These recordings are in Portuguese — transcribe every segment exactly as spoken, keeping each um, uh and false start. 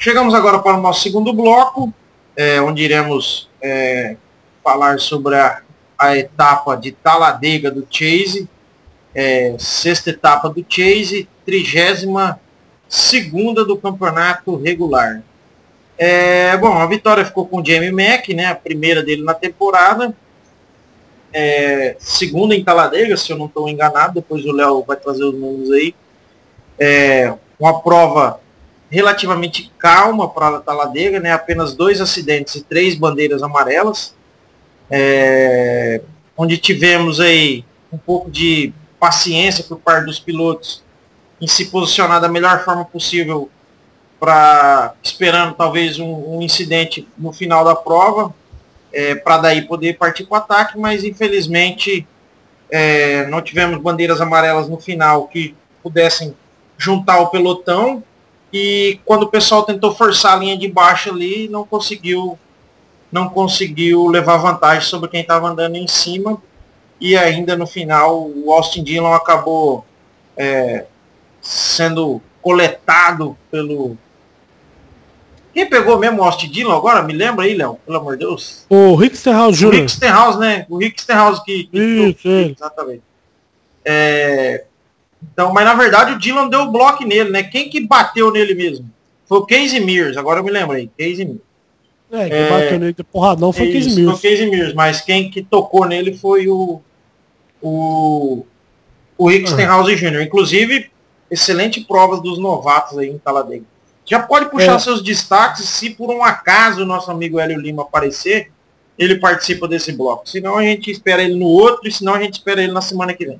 Chegamos agora para o nosso segundo bloco, é, onde iremos é, falar sobre a, a etapa de Talladega do Chase, é, sexta etapa do Chase, trigésima segunda do campeonato regular. É, bom, a vitória ficou com o Jamie Mack, né, a primeira dele na temporada, é, segunda em Talladega, se eu não estou enganado, depois o Léo vai trazer os números aí. É, uma prova relativamente calma para a Talladega, né? Apenas dois acidentes e três bandeiras amarelas, é, onde tivemos aí um pouco de paciência por parte dos pilotos em se posicionar da melhor forma possível, para esperando talvez um, um incidente no final da prova, é, para daí poder partir para o ataque, mas infelizmente é, não tivemos bandeiras amarelas no final que pudessem juntar o pelotão. E quando o pessoal tentou forçar a linha de baixo ali, não conseguiu, não conseguiu levar vantagem sobre quem estava andando em cima. E ainda no final, o Austin Dillon acabou é, sendo coletado pelo... Quem pegou mesmo o Austin Dillon agora? Me lembra aí, Léo? Pelo amor de Deus. O Rick Stenhouse Júnior O Rick Stenhouse, né? O Rick Stenhouse que... que Isso, é. Exatamente. É... Então, mas na verdade o Dillon deu o bloco nele, né? Quem que bateu nele mesmo? Foi o Casey Mears, agora eu me lembrei. Casey Mears. É, quem é, bateu nele de porradão foi o Casey Mears. Foi o Casey Mears, mas quem que tocou nele foi o o, o Rick ah. Stenhouse Júnior Inclusive, excelente prova dos novatos aí em Talladega. Já pode puxar é. seus destaques, se por um acaso o nosso amigo Hélio Lima aparecer, ele participa desse bloco. Senão a gente espera ele no outro, e senão a gente espera ele na semana que vem.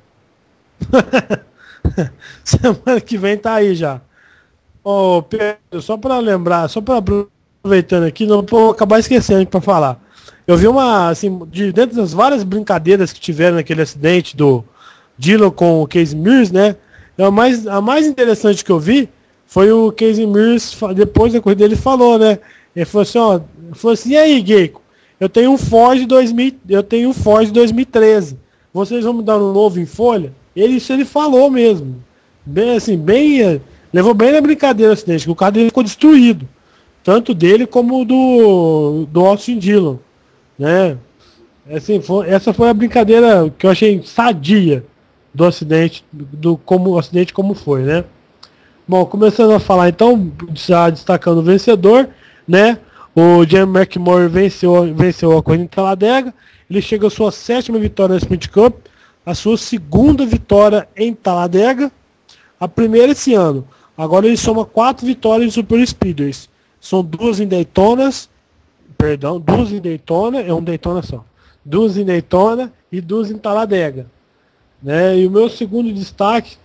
Semana que vem tá aí já. Ô, Pedro, só para lembrar, só para aproveitando aqui, não vou acabar esquecendo para falar. Eu vi uma, assim, de dentro das várias brincadeiras que tiveram naquele acidente do Dillon com o Casey Mears, né? A mais, a mais interessante que eu vi foi o Casey Mears, depois da corrida, ele falou, né? Ele falou assim, ó, ele falou assim, e aí, Geico? Eu tenho um Ford dois mil, eu tenho um Ford dois mil e treze. Vocês vão me dar um novo em folha? Ele, isso ele falou mesmo. Bem assim, bem. Levou bem na brincadeira o acidente, que o carro dele ficou destruído. Tanto dele como do, do Austin Dillon. Né? Assim, foi, essa foi a brincadeira que eu achei sadia do acidente, do como o acidente como foi, né? Bom, começando a falar então, já destacando o vencedor, né? O Jamie McMurray venceu, venceu a corrida em Talladega. Ele chega à sua sétima vitória na Sprint Cup, a sua segunda vitória em Talladega, a primeira esse ano. Agora ele soma quatro vitórias em Super Speedways. São duas em Daytonas, perdão, duas em Daytona, é um Daytona só. Duas em Daytona e duas em Talladega. Né? E o meu segundo destaque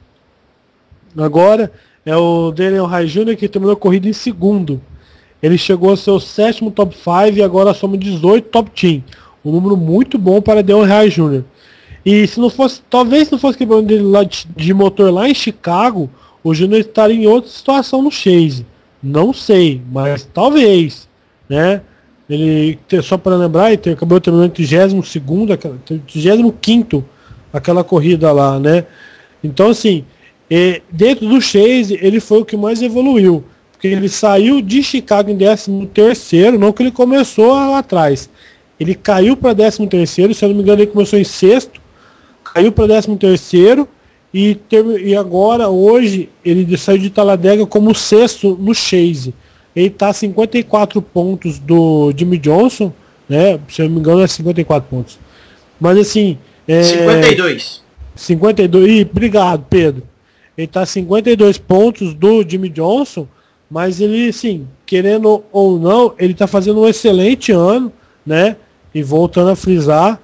agora é o Daniel Rai Júnior, que terminou a corrida em segundo. Ele chegou ao seu sétimo top cinco e agora soma dezoito top dez. Um número muito bom para Daniel Rai Júnior E se não fosse, talvez se não fosse quebrando dele lá de, de motor lá em Chicago, o Júnior estaria em outra situação no Chase. Não sei, mas talvez, né? Ele, só para lembrar, ele acabou terminando em trigésimo segundo, trigésimo quinto aquela corrida lá, né? Então assim, dentro do Chase ele foi o que mais evoluiu, porque ele saiu de Chicago em décimo terceiro, não que ele começou lá atrás. Ele caiu para décimo terceiro, se eu não me engano ele começou em sexto, caiu para décimo terceiro e, ter, e agora, hoje, ele saiu de Talladega como sexto no Chase. Ele está a cinquenta e quatro pontos do Jimmy Johnson, né? Se eu não me engano é cinquenta e quatro pontos. Mas assim... É, cinquenta e dois. cinquenta e dois, Ih, obrigado, Pedro. Ele está a cinquenta e dois pontos do Jimmy Johnson, mas ele, assim, querendo ou não, ele está fazendo um excelente ano, né? E voltando a frisar,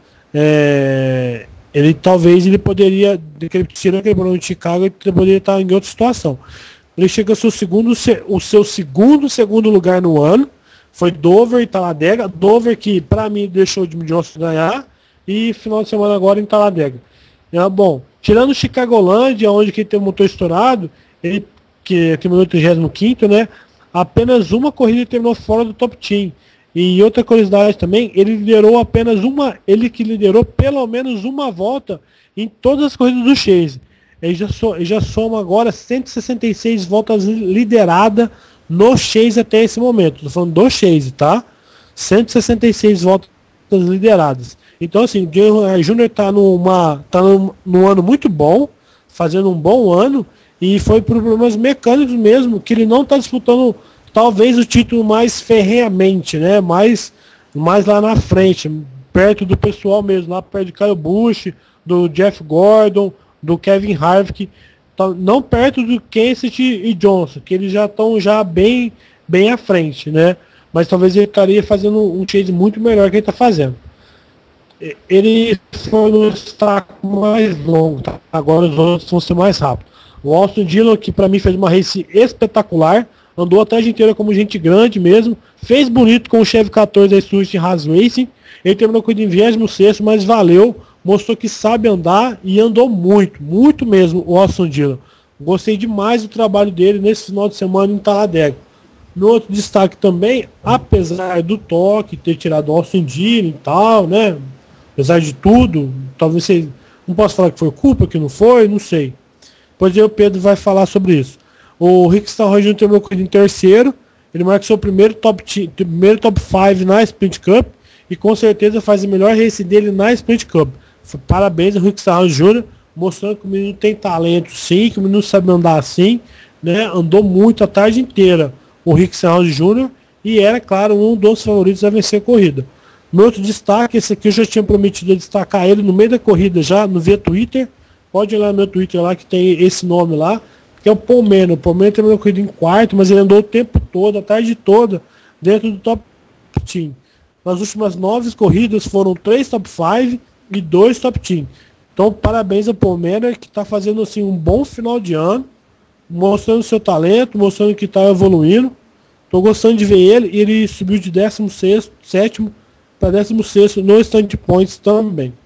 é, ele talvez ele poderia, tirando aquele problema de Chicago, ele poderia estar em outra situação. Ele chega ao seu segundo, o seu segundo, segundo lugar no ano, foi Dover e Talladega. Dover que para mim deixou o Jimmy Johnson ganhar, e final de semana agora em Talladega. É, bom, tirando Chicagolândia, onde que ele tem o motor estourado, ele que terminou em trigésimo quinto, né? Apenas uma corrida ele terminou fora do top dez. E outra curiosidade também, ele liderou apenas uma, ele que liderou pelo menos uma volta em todas as corridas do Chase. Ele já, so, ele já soma agora cento e sessenta e seis voltas liderada no Chase até esse momento. Estou falando do Chase, tá? cento e sessenta e seis voltas lideradas. Então, assim, o Dale Júnior está numa, tá num, num ano muito bom, fazendo um bom ano, e foi por problemas mecânicos mesmo, que ele não está disputando talvez o título mais ferreamente, né? Mais, mais lá na frente, perto do pessoal mesmo, lá perto de Kyle Busch, do Jeff Gordon, do Kevin Harvick, não perto do Kenseth e Johnson, que eles já estão já bem, bem à frente, né? Mas talvez ele estaria fazendo um chase muito melhor que ele está fazendo. Ele foi no destaque mais longo, tá? Agora os outros vão ser mais rápidos. O Austin Dillon, que para mim fez uma race espetacular, andou a tarde inteira como gente grande mesmo, fez bonito com o Chevy quatorze da Stewart Haas Racing, ele terminou com o vigésimo sexto, mas valeu, mostrou que sabe andar e andou muito, muito mesmo o Austin Dillon. Gostei demais do trabalho dele nesse final de semana em Talladega. No outro destaque também, apesar do toque, ter tirado o Austin Dillon e tal, né? Apesar de tudo, talvez você... Não posso falar que foi culpa, que não foi, não sei. Pois aí o Pedro vai falar sobre isso. O Rick Stanhope Júnior terminou com ele em terceiro. Ele marca seu primeiro top primeiro top cinco na Sprint Cup. E com certeza faz a melhor race dele na Sprint Cup. Parabéns ao Rick Stanhope Júnior, mostrando que o menino tem talento sim, que o menino sabe andar assim, né? Andou muito a tarde inteira o Rick Stanhope Júnior e era, claro, um dos favoritos a vencer a corrida. Meu outro destaque, esse aqui eu já tinha prometido destacar ele no meio da corrida já, no via Twitter. Pode ir lá no meu Twitter lá que tem esse nome lá, que é o Paul Mann. O Paul Mann terminou a corrida em quarto, mas ele andou o tempo todo, a tarde toda, dentro do top team. Nas últimas nove corridas foram três top cinco e dois top team. Então parabéns ao Paul Mann, que está fazendo assim um bom final de ano, mostrando seu talento, mostrando que está evoluindo. Estou gostando de ver ele, e ele subiu de décimo sexto, sétimo para décimo sexto no Stand Points também.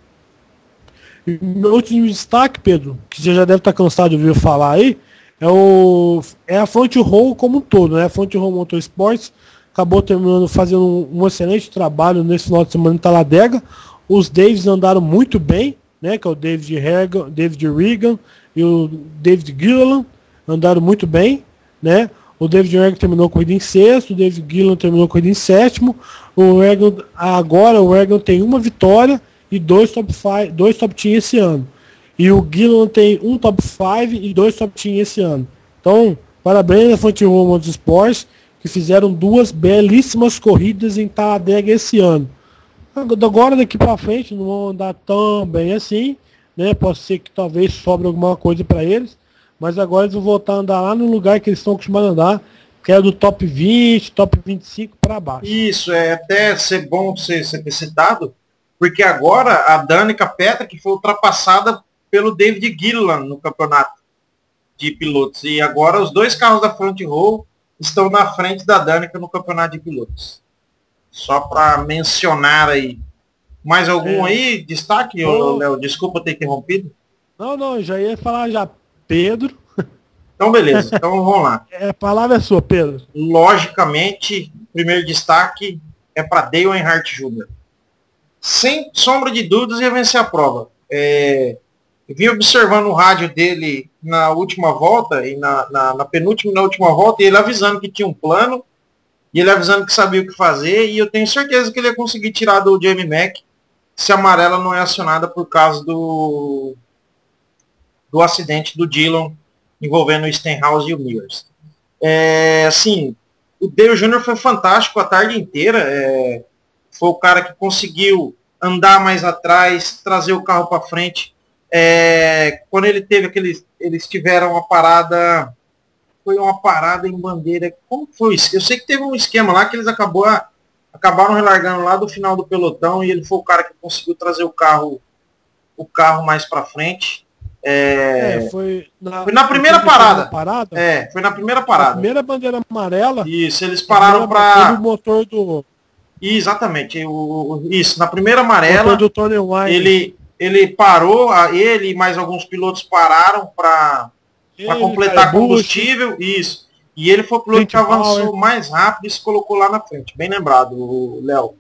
E meu último destaque, Pedro, que você já deve estar cansado de ouvir falar aí, é, o, é a Front Row como um todo, né? A Front Row Motorsports acabou terminando fazendo um, um excelente trabalho nesse final de semana em Talladega. Os Davis andaram muito bem, né? Que é o David Regan, David Regan e o David Gilliland andaram muito bem, né? O David Regan terminou a corrida em sexto, o David Gilliland terminou a corrida em sétimo. O Regan, agora o Regan tem uma vitória e dois top cinco, dois top team esse ano. E o Gilliland tem um top cinco e dois top team esse ano. Então, parabéns à Front Row Motorsports, que fizeram duas belíssimas corridas em Talladega esse ano. Agora daqui para frente não vão andar tão bem assim, né? Pode ser que talvez sobre alguma coisa para eles, mas agora eles vão voltar a andar lá no lugar que eles estão acostumados a andar, que é do top vinte, top vinte e cinco para baixo. Isso, é até ser bom você, você ter citado, porque agora a Danica Patrick foi ultrapassada pelo David Gilliland no campeonato de pilotos. E agora os dois carros da Front Row estão na frente da Danica no campeonato de pilotos. Só para mencionar aí. Mais algum é. aí? Destaque, oh. Léo? Desculpa ter interrompido. Não, não, já ia falar já. Pedro. Então, beleza. Então, vamos lá. É, a palavra é sua, Pedro. Logicamente, o primeiro destaque é para Dale Earnhardt Júnior Sem sombra de dúvidas, ia vencer a prova. É, eu vim observando o rádio dele na última volta, e na, na, na penúltima e na última volta, e ele avisando que tinha um plano, e ele avisando que sabia o que fazer, e eu tenho certeza que ele ia conseguir tirar do Jamie Mack se a amarela não é acionada por causa do, do acidente do Dillon envolvendo o Stenhouse e o Mears. É, assim, o Dale Júnior foi fantástico a tarde inteira, é, foi o cara que conseguiu andar mais atrás, trazer o carro para frente. É, quando ele teve aqueles, eles tiveram uma parada, foi uma parada em bandeira, como foi isso? Eu sei que teve um esquema lá que eles acabou, acabaram relargando lá do final do pelotão e ele foi o cara que conseguiu trazer o carro, o carro mais para frente. É, é, foi, na, foi na primeira parada. parada. É, foi na primeira parada. Na primeira bandeira amarela. Isso, eles pararam para o motor do. Exatamente, o, isso, na primeira amarela. Do Tony Wine. Ele ele parou, ele e mais alguns pilotos pararam para completar combustível, isso. E ele foi o piloto que avançou power. mais rápido e se colocou lá na frente. Bem lembrado, Léo.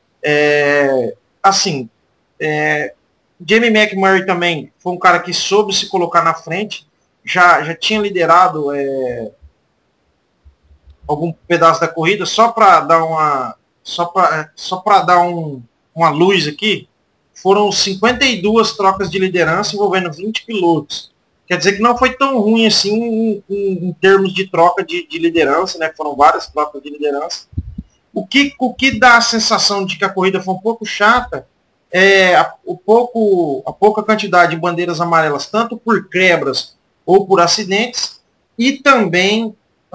É, assim, é, Jamie McMurray também foi um cara que soube se colocar na frente, já, já tinha liderado é, algum pedaço da corrida, só para dar uma só para só para dar um, uma luz aqui, foram cinquenta e duas trocas de liderança envolvendo vinte pilotos. Quer dizer que não foi tão ruim assim em, em, em termos de troca de, de liderança, né? Foram várias trocas de liderança. O que, o que dá a sensação de que a corrida foi um pouco chata é a, o pouco, a pouca quantidade de bandeiras amarelas, tanto por quebras ou por acidentes, e também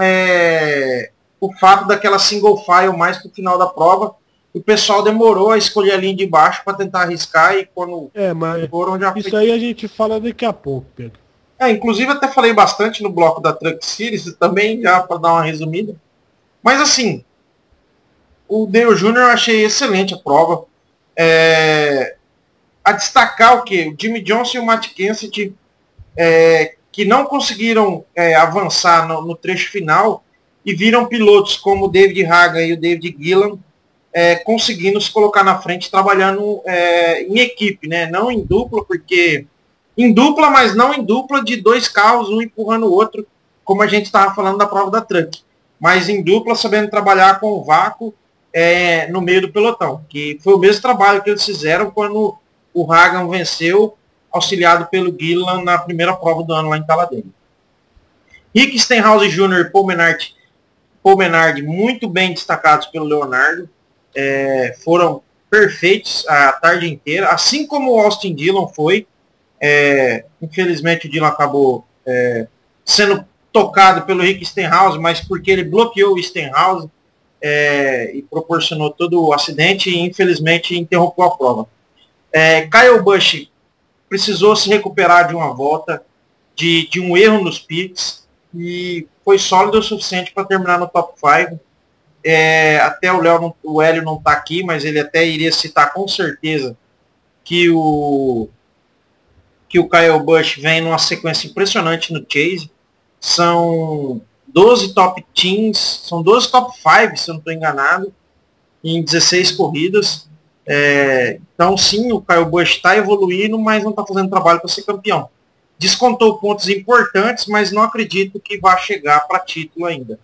é, o fato daquela single file mais para o final da prova, o pessoal demorou a escolher a linha de baixo para tentar arriscar, e quando é, mas foram já isso foi... aí a gente fala daqui a pouco, Pedro. É, inclusive até falei bastante no bloco da Truck Series, também já para dar uma resumida. Mas assim, o Dale Júnior eu achei excelente a prova. É, a destacar o que? O Jimmy Johnson e o Matt Kenseth, é, que não conseguiram é, avançar no, no trecho final, e viram pilotos como o David Haga e o David Gillan é, conseguindo se colocar na frente, trabalhando é, em equipe, né? Não em dupla, porque em dupla, mas não em dupla de dois carros, um empurrando o outro, como a gente estava falando da prova da Truck, mas em dupla sabendo trabalhar com o vácuo é, no meio do pelotão, que foi o mesmo trabalho que eles fizeram quando o Hagan venceu, auxiliado pelo Gillan na primeira prova do ano lá em Talladega. Rick Stenhouse Júnior e Paul Menard, Paul Menard muito bem destacados pelo Leonardo, é, foram perfeitos a tarde inteira, assim como o Austin Dillon foi. É, infelizmente o Dillon acabou é, sendo tocado pelo Rick Stenhouse, mas porque ele bloqueou o Stenhouse é, e proporcionou todo o acidente e infelizmente interrompeu a prova. É, Kyle Busch precisou se recuperar de uma volta, de, de um erro nos pits, e foi sólido o suficiente para terminar no top cinco. É, até o, Léo, o Hélio não está aqui, mas ele até iria citar com certeza que o que o Kyle Busch vem numa sequência impressionante no Chase. São doze top teams, são doze top cinco, se eu não estou enganado, em dezesseis corridas. É, então sim, o Kyle Busch está evoluindo, mas não está fazendo trabalho para ser campeão. Descontou pontos importantes, mas não acredito que vá chegar para título ainda.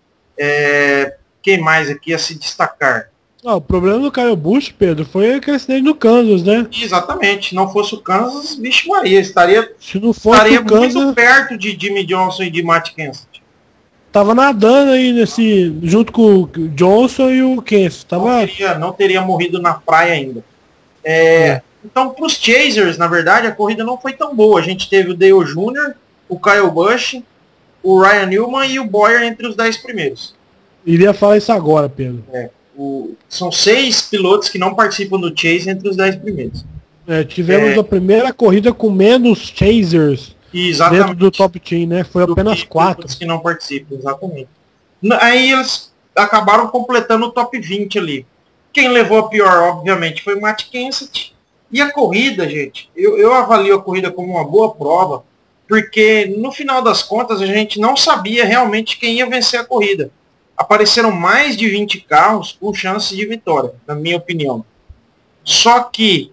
É, quem mais aqui a se destacar? Ah, o problema do Kyle Busch, Pedro, foi aquele acidente no Kansas, né? Exatamente. Se não fosse o Kansas, bicho Maria, estaria, Se não fosse estaria o Kansas, muito perto de Jimmy Johnson e de Matt Kenseth. Tava nadando aí nesse, junto com o Johnson e o Kenseth. Tava... Não, teria, não teria morrido na praia ainda. É, é. Então, para os Chasers, na verdade, a corrida não foi tão boa. A gente teve o Dale Júnior, o Kyle Busch, o Ryan Newman e o Bowyer entre os dez primeiros. Iria falar isso agora, Pedro. É. O, são seis pilotos que não participam do Chase entre os dez primeiros. É, tivemos é, a primeira corrida com menos chasers dentro do top team, né? Foi apenas que, quatro. que não participam, exatamente. Aí eles acabaram completando o top vinte ali. Quem levou a pior, obviamente, foi o Matt Kenseth. E a corrida, gente, eu, eu avalio a corrida como uma boa prova, porque no final das contas a gente não sabia realmente quem ia vencer a corrida. Apareceram mais de vinte carros com chance de vitória, na minha opinião. Só que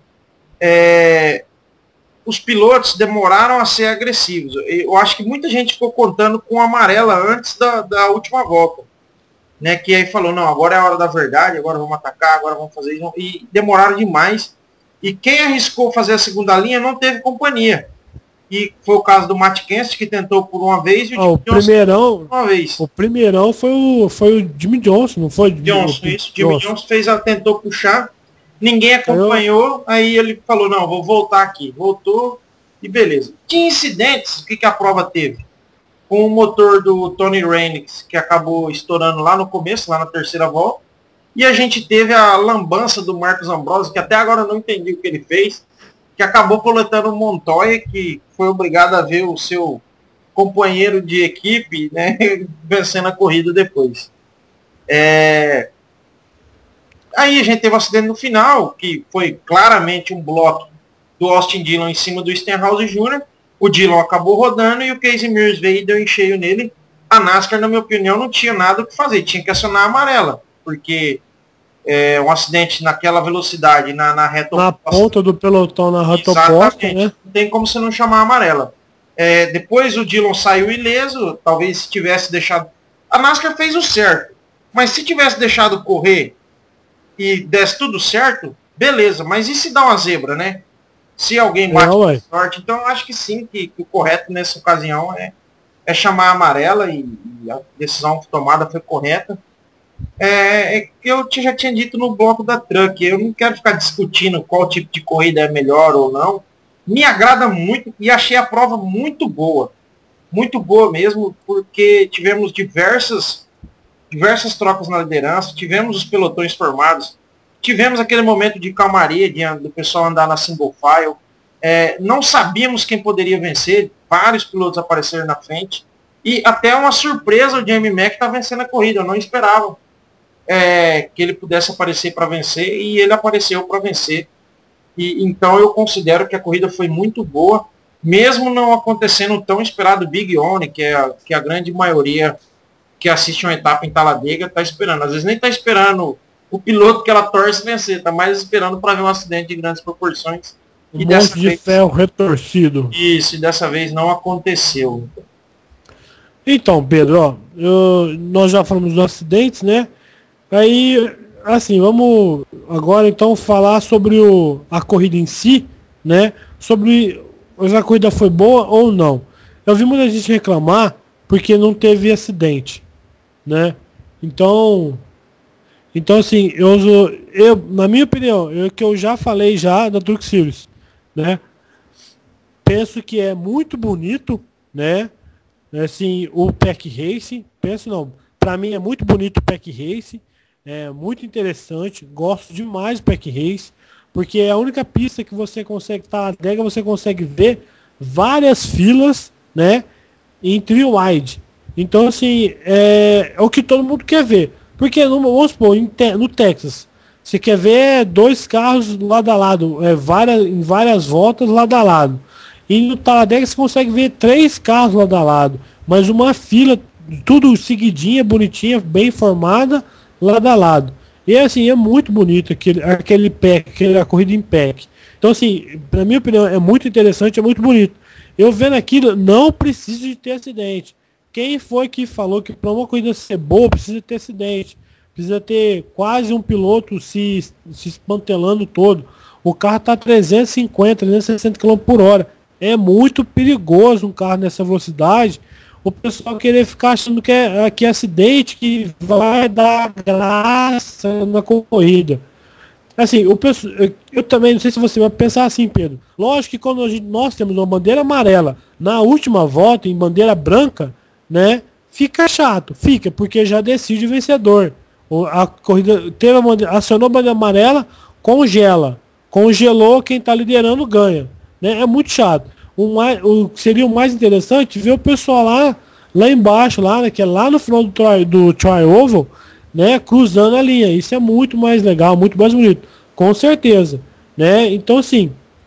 é, os pilotos demoraram a ser agressivos. Eu acho que muita gente ficou contando com a amarela antes da, da última volta. Né, que aí falou, não, agora é a hora da verdade, agora vamos atacar, agora vamos fazer isso. E demoraram demais. E quem arriscou fazer a segunda linha não teve companhia. E foi o caso do Matt Kenseth, que tentou por uma vez, e o, ah, o primeirão, uma vez. O primeirão foi o, foi o Jimmy Johnson, não foi? Johnson, o, isso. O Jimmy Johnson fez, tentou puxar, ninguém acompanhou, eu... aí ele falou, não, vou voltar aqui. Voltou e beleza. De incidentes, o que, que a prova teve? Com o motor do Tony Raines, que acabou estourando lá no começo, lá na terceira volta, e a gente teve a lambança do Marcos Ambrosio, que até agora eu não entendi o que ele fez, que acabou coletando o Montoya, que foi obrigado a ver o seu companheiro de equipe, né, vencendo a corrida depois. É... Aí a gente teve um acidente no final, que foi claramente um bloco do Austin Dillon em cima do Stenhouse Júnior O Dillon acabou rodando e o Casey Mears veio e deu em cheio nele. A NASCAR, na minha opinião, não tinha nada o que fazer, tinha que acionar a amarela, porque é, um acidente naquela velocidade, na, na reta na oposta, ponta do pelotão, na reta oposta, né? Não tem como você não chamar a amarela. É, depois o Dillon saiu ileso, talvez se tivesse deixado A NASCAR fez o certo. Mas se tivesse deixado correr e desse tudo certo, beleza. Mas e se dá uma zebra, né? Se alguém bate com sorte. Então eu acho que sim, que, que o correto nessa ocasião é, é chamar a amarela e, e a decisão tomada foi correta. É, é, eu já tinha dito no bloco da Truck, eu não quero ficar discutindo qual tipo de corrida é melhor ou não. Me agrada muito e achei a prova muito boa. Muito boa mesmo, porque tivemos diversas, diversas trocas na liderança, tivemos os pelotões formados, tivemos aquele momento de calmaria, de, do pessoal andar na single file. É, não sabíamos quem poderia vencer, vários pilotos apareceram na frente. E até uma surpresa, o Jamie Mack está vencendo a corrida, eu não esperava é, que ele pudesse aparecer para vencer, e ele apareceu para vencer. E, então eu considero que a corrida foi muito boa, mesmo não acontecendo tão esperado o Big One, que é, a, que a grande maioria que assiste uma etapa em Talladega está esperando. Às vezes nem está esperando o piloto que ela torce vencer, está mais esperando para ver um acidente de grandes proporções. Um e monte de vez, ferro retorcido. Isso, e dessa vez não aconteceu. Então, Pedro, ó, eu, nós já falamos dos acidentes, né? Aí, assim, vamos agora então falar sobre o, a corrida em si, né? Sobre se a corrida foi boa ou não. Eu vi muita gente reclamar porque não teve acidente, né? Então, então assim, eu, eu na minha opinião, eu que eu já falei já da Truck Series, né? Penso que é muito bonito, né? Assim, o Pack Race, penso não, para mim é muito bonito o Pack Race, é muito interessante, gosto demais do Pack Race, porque é a única pista que você consegue estar na adega, você consegue ver várias filas, né, em trio wide. Então, assim, é, é o que todo mundo quer ver. Porque, vamos supor, no Texas, você quer ver dois carros lado a lado, é, várias, em várias voltas lado a lado. E no Talladega você consegue ver três carros lado a lado, mas uma fila, tudo seguidinha, bonitinha, bem formada, lado a lado. E assim, é muito bonito aquele, aquele pack, aquela corrida em pack. Então assim, na minha opinião, é muito interessante, é muito bonito. Eu vendo aquilo, não precisa de ter acidente. Quem foi que falou que para uma corrida ser boa, precisa ter acidente? Precisa ter quase um piloto se, se espantelando todo. O carro está trezentos e cinquenta, trezentos e sessenta quilômetros por hora. É muito perigoso um carro nessa velocidade. O pessoal querer ficar achando que é, que é acidente, que vai dar graça na corrida. Assim, o pessoal, eu também não sei se você vai pensar assim, Pedro. Lógico que quando a gente, nós temos uma bandeira amarela na última volta, em bandeira branca, né? Fica chato, fica, porque já decide o vencedor. A corrida teve a bandeira, acionou a bandeira amarela, congela. Congelou, quem está liderando ganha. Né? É muito chato. O, mais, o seria o mais interessante ver o pessoal lá, lá embaixo, lá, né, que é lá no final do try, do try oval, né, cruzando a linha. Isso é muito mais legal, muito mais bonito, com certeza, né? Então assim,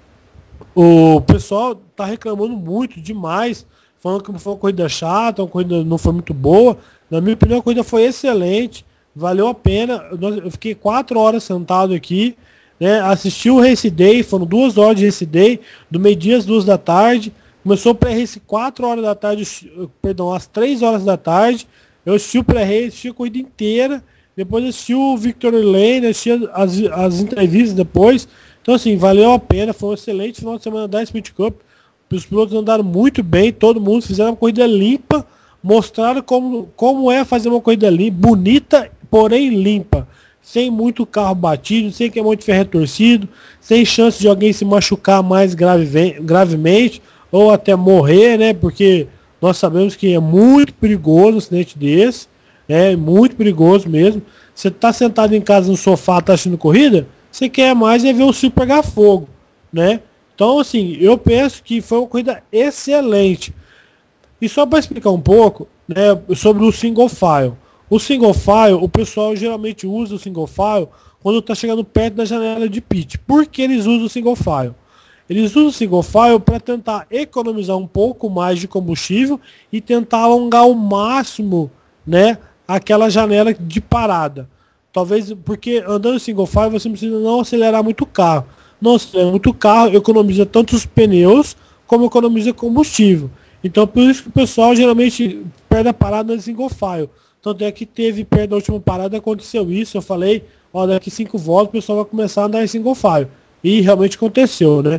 o pessoal tá reclamando muito demais, falando que foi uma corrida chata, uma corrida não foi muito boa. Na minha opinião, a corrida foi excelente, valeu a pena. Eu fiquei quatro horas sentado aqui, né, assisti o Race Day, foram duas horas de Race Day, do meio-dia às duas da tarde. Começou o pré-race quatro horas da tarde, perdão, às três horas da tarde. Eu assisti o pré-race, assisti a corrida inteira. Depois assisti o Victory Lane, assisti as, as entrevistas depois. Então assim, valeu a pena, foi um excelente final de semana da Speed Cup. Os pilotos andaram muito bem, todo mundo fizeram uma corrida limpa, mostraram como, como é fazer uma corrida limpa, bonita, porém limpa. Sem muito carro batido, sem que é muito ferro torcido, sem chance de alguém se machucar mais grave, gravemente, ou até morrer, né? Porque nós sabemos que é muito perigoso um acidente desse, é muito perigoso mesmo. Você tá sentado em casa no sofá, tá assistindo corrida, você quer mais é ver o circo pegar fogo, né? Então, assim, eu penso que foi uma corrida excelente. E só para explicar um pouco, né, sobre o single file. O single file, o pessoal geralmente usa o single file quando está chegando perto da janela de pit. Por que eles usam o single file? Eles usam o single file para tentar economizar um pouco mais de combustível e tentar alongar ao máximo, né, aquela janela de parada. Talvez porque andando em single file você precisa não acelerar muito o carro. Não acelerar muito o carro, economiza tanto os pneus como economiza combustível. Então por isso que o pessoal geralmente perde a parada no single file. Tanto é que teve perto da última parada, aconteceu isso, eu falei, ó, daqui cinco voltas o pessoal vai começar a andar em single file. E realmente aconteceu, né?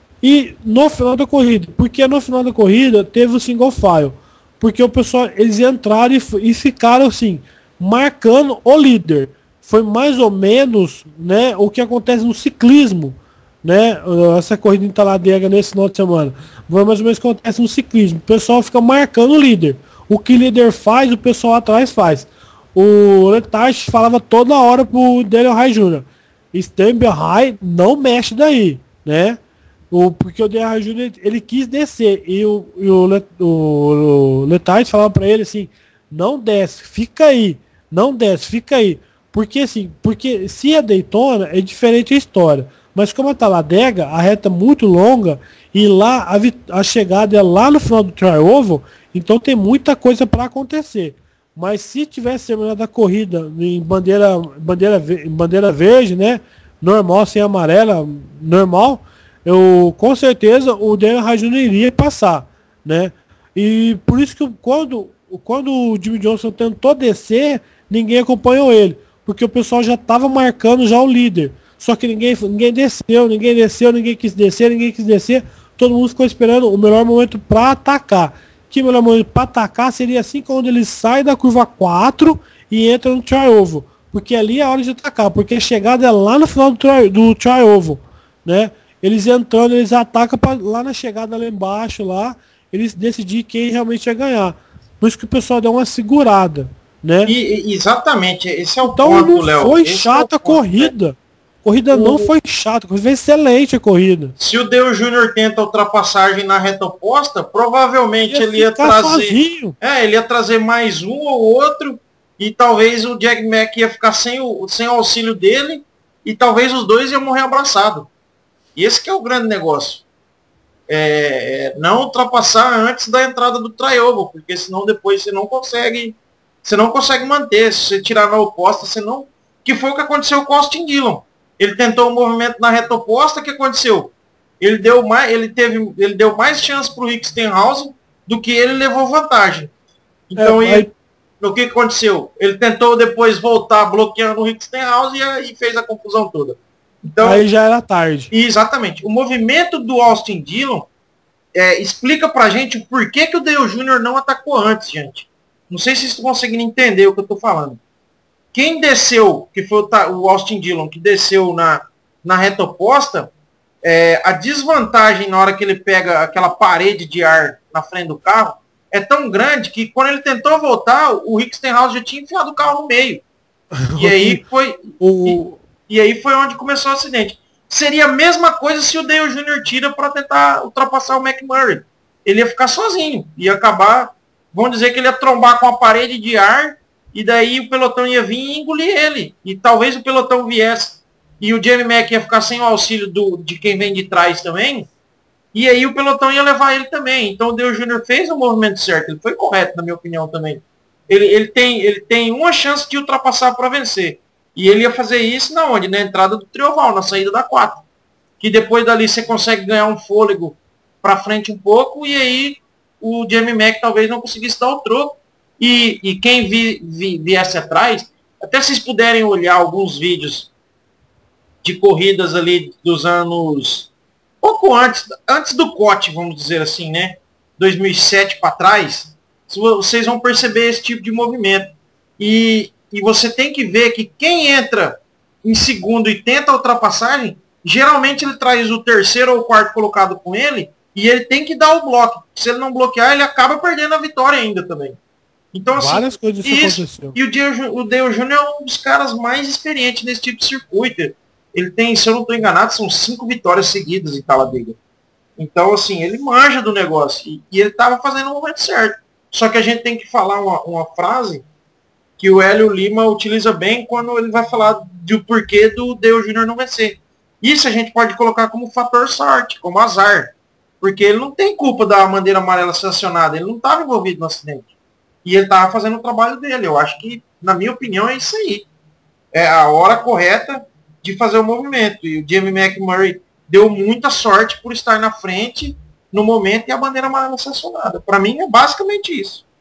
E no final da corrida, porque no final da corrida teve o single file, porque o pessoal, eles entraram e, e ficaram assim, marcando o líder. Foi mais ou menos, né, o que acontece no ciclismo, né, essa corrida em Talladega nesse final de semana. Foi mais ou menos o que acontece no ciclismo. O pessoal fica marcando o líder. O que o líder faz, o pessoal atrás faz. O Letarte falava toda hora pro Daniel High júnior Stand behind, não mexe daí, né? O, porque o Daniel Júnior ele quis descer e o, e o, o, o Letarte falava para ele assim, não desce, fica aí, não desce, fica aí. Porque assim, porque se é Daytona é diferente a história, mas como a Talladega, a reta é muito longa e lá a, a chegada é lá no final do Tri-Oval, então tem muita coisa para acontecer. Mas se tivesse terminado a corrida em bandeira, bandeira, bandeira verde, né, normal, sem amarela, normal, eu com certeza o Daniel High júnior iria passar, né? E por isso que quando, quando o Jimmy Johnson tentou descer, ninguém acompanhou ele, porque o pessoal já estava marcando já o líder. Só que ninguém, ninguém desceu, ninguém desceu, ninguém quis descer, ninguém quis descer, todo mundo ficou esperando o melhor momento para atacar. Que melhor momento para atacar seria assim quando ele sai da curva quatro e entra no Tri-Oval, porque ali é a hora de atacar, porque a chegada é lá no final do, tri, do Tri-Oval, né? Eles entrando, eles atacam pra, lá na chegada lá embaixo, lá, eles decidirem quem realmente ia ganhar. Por isso que o pessoal deu uma segurada, né? E, e, exatamente, esse é o então, ponto, Léo. Foi esse chata é a corrida. Né? Corrida o... não foi chata, foi excelente a corrida. Se o Dale Júnior tenta ultrapassagem na reta oposta, provavelmente ia ele ia trazer. Sozinho. É, ele ia trazer mais um ou outro, e talvez o Jack Mack ia ficar sem o, sem o auxílio dele, e talvez os dois iam morrer abraçados. E esse que é o grande negócio. É, não ultrapassar antes da entrada do Tri-Oval, porque senão depois você não consegue. Você não consegue manter. Se você tirar na oposta, você não. Que foi o que aconteceu com o Austin Dillon. Ele tentou um movimento na reta oposta, o que aconteceu? Ele deu mais, ele teve, ele deu mais chance para o Rick Stenhouse do que ele levou vantagem. Então, é, ele, o que aconteceu? Ele tentou depois voltar bloqueando o Rick Stenhouse e aí fez a confusão toda. Então, aí já era tarde. Exatamente. O movimento do Austin Dillon é, explica pra gente o porquê que o Dale Júnior não atacou antes, gente. Não sei se vocês estão conseguindo entender o que eu tô falando. Quem desceu, que foi o Austin Dillon, que desceu na, na reta oposta, é, a desvantagem na hora que ele pega aquela parede de ar na frente do carro é tão grande que quando ele tentou voltar, o Rick Stenhouse já tinha enfiado o carro no meio. E aí foi... o... E, e aí foi onde começou o acidente. Seria a mesma coisa se o Dale Júnior tira para tentar ultrapassar o McMurray. Ele ia ficar sozinho. Ia acabar... Vamos dizer que ele ia trombar com a parede de ar e daí o pelotão ia vir e engolir ele. E talvez o pelotão viesse e o Jamie Mack ia ficar sem o auxílio do, de quem vem de trás também. E aí o pelotão ia levar ele também. Então o Dale Júnior fez o movimento certo. Ele foi correto, na minha opinião, também. Ele, ele, tem, ele tem uma chance de ultrapassar para vencer. E ele ia fazer isso na onde? Na entrada do Trioval, na saída da quatro. Que depois dali você consegue ganhar um fôlego para frente um pouco. E aí o Jamie Mack talvez não conseguisse dar o troco. E, e quem vi, vi, viesse atrás, até vocês puderem olhar alguns vídeos de corridas ali dos anos... Pouco antes, antes do C O T, vamos dizer assim, né? dois mil e sete para trás, vocês vão perceber esse tipo de movimento. E, e você tem que ver que quem entra em segundo e tenta a ultrapassagem, geralmente ele traz o terceiro ou o quarto colocado com ele, e ele tem que dar o bloco. Se ele não bloquear, ele acaba perdendo a vitória ainda também. Então, assim, várias coisas isso, aconteceu. E o Dale Júnior é um dos caras mais experientes nesse tipo de circuito. Ele tem, se eu não estou enganado, são cinco vitórias seguidas em Talladega. Então, assim, ele manja do negócio. E, e ele estava fazendo o momento certo. Só que a gente tem que falar uma, uma frase que o Hélio Lima utiliza bem quando ele vai falar do porquê do Dale Júnior não vencer. Isso a gente pode colocar como fator sorte, como azar. Porque ele não tem culpa da bandeira amarela sancionada. Ele não estava envolvido no acidente. E ele estava fazendo o trabalho dele. Eu acho que, na minha opinião, é isso aí. É a hora correta de fazer o movimento. E o Jamie McMurray deu muita sorte por estar na frente no momento e a bandeira amarela sancionada. Para mim, é basicamente isso.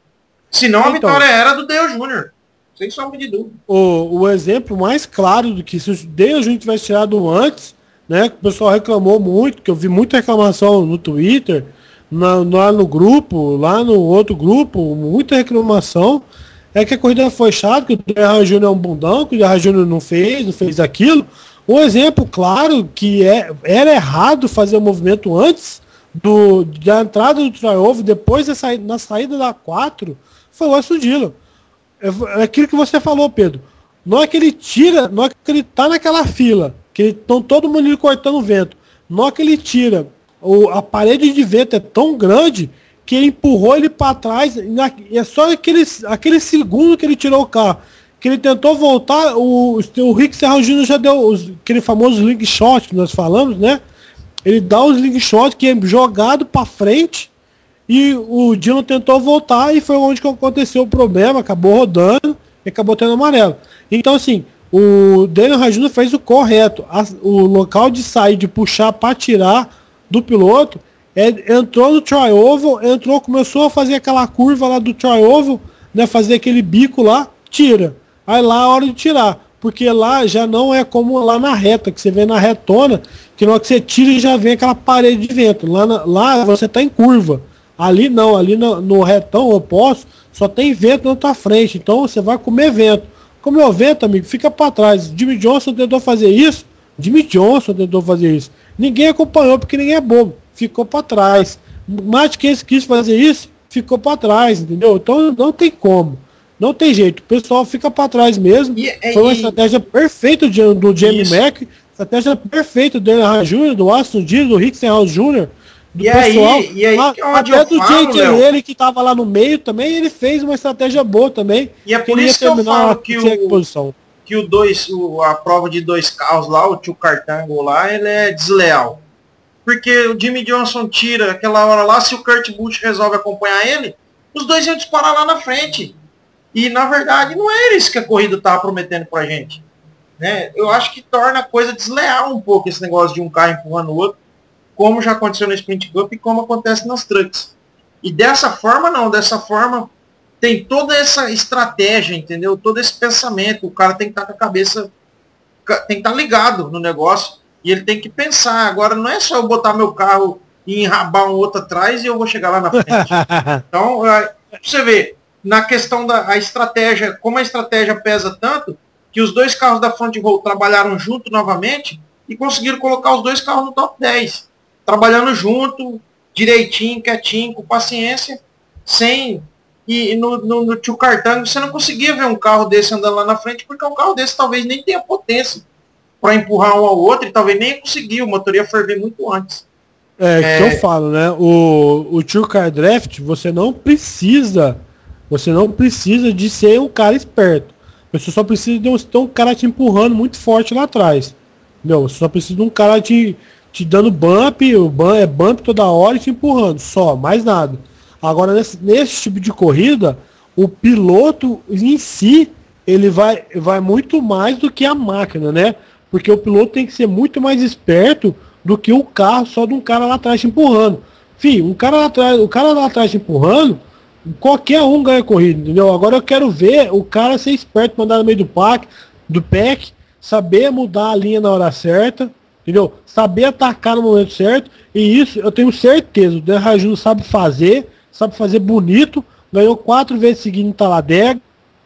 Senão a Então, vitória era do Dale Júnior Sem sombra de dúvida. O, o exemplo mais claro do que se o Dale Júnior tivesse tirado antes, né? Que o pessoal reclamou muito, que eu vi muita reclamação no Twitter, na, lá no grupo, lá no outro grupo, muita reclamação. É que a corrida foi chata, que o Dale Júnior é um bundão, que o Dale Júnior não fez, não fez aquilo. Um exemplo claro que é, era errado fazer o movimento antes do, da entrada do tryover, depois da saída, na saída da quatro, foi o Austin Dillon. É, é aquilo que você falou, Pedro. Não é que ele tira, não é que ele tá naquela fila, que estão todo mundo ali cortando o vento. Não é que ele tira. O, a parede de vento é tão grande que ele empurrou ele para trás. Na, é só aquele, aquele segundo que ele tirou o carro. Que ele tentou voltar, o, o Rick Serra Júnior já deu os, aquele famoso link shot que nós falamos, né? Ele dá os link shot que é jogado para frente e o Dillon tentou voltar e foi onde que aconteceu o problema, acabou rodando e acabou tendo amarelo. Então assim, o Daniel Júnior fez o correto. A, o local de sair, de puxar para tirar do piloto, é, entrou no trioval, entrou, começou a fazer aquela curva lá do trioval, né? Fazer aquele bico lá, tira. Aí lá é a hora de tirar, porque lá já não é como lá na reta, que você vê na retona, que na hora que você tira já vem aquela parede de vento. Lá, na, lá você está em curva. Ali não, ali no, no retão oposto, só tem vento na tua frente, então você vai comer vento. Como é o vento, amigo, fica para trás. Jimmy Johnson tentou fazer isso, Jimmy Johnson tentou fazer isso. Ninguém acompanhou porque ninguém é bobo, ficou para trás. Mais quem quis fazer isso, ficou para trás, entendeu? Então não tem como. Não tem jeito, o pessoal fica para trás mesmo. E, Foi uma e, estratégia perfeita do, do Jamie Mack, estratégia perfeita do Daniel Júnior, do Austin Dillon, do Rick Stenhouse Júnior, do e pessoal. Aí, e aí, a, que onde até eu do falo, J J ele que estava lá no meio também, ele fez uma estratégia boa também. E é por isso que eu falo que o, posição. que o dois, o, a prova de dois carros lá, o tio Cartango lá, ele é desleal. Porque o Jimmy Johnson tira aquela hora lá, se o Kurt Busch resolve acompanhar ele, os dois iam disparar lá na frente. E, na verdade, não é isso que a corrida estava prometendo pra gente. Né? Eu acho que torna a coisa desleal um pouco esse negócio de um carro empurrando o outro, como já aconteceu no Sprint Cup e como acontece nas trucks. E dessa forma, não. Dessa forma, tem toda essa estratégia, entendeu? Todo esse pensamento. O cara tem que estar com a cabeça, tem que estar ligado no negócio. E ele tem que pensar. Agora, não é só eu botar meu carro e enrabar um outro atrás e eu vou chegar lá na frente. Então, pra você ver, na questão da a estratégia, como a estratégia pesa tanto, que os dois carros da front row trabalharam junto novamente e conseguiram colocar os dois carros no top dez. Trabalhando junto, direitinho, quietinho, com paciência, sem... E, e no, no, no tio Cartango você não conseguia ver um carro desse andando lá na frente, porque um carro desse talvez nem tenha potência para empurrar um ao outro e talvez nem conseguir, o motor ia ferver muito antes. É, é... que eu falo, né? O, o tio Car Draft, você não precisa... Você não precisa de ser um cara esperto. Você só precisa de um, de um cara te empurrando muito forte lá atrás. Não, você só precisa de um cara te, te dando bump, o bump é bump toda hora e te empurrando. Só, mais nada. Agora, nesse, nesse tipo de corrida, o piloto em si, ele vai, vai muito mais do que a máquina, né? Porque o piloto tem que ser muito mais esperto do que o carro só de um cara lá atrás te empurrando. Fih, um cara lá atrás, o cara lá atrás te empurrando, qualquer um ganha corrida, entendeu? Agora eu quero ver o cara ser esperto, mandar no meio do pack, do pack, saber mudar a linha na hora certa, entendeu? Saber atacar no momento certo, e isso eu tenho certeza, o Dan Júnior sabe fazer, sabe fazer bonito, ganhou quatro vezes seguidas em Talladega,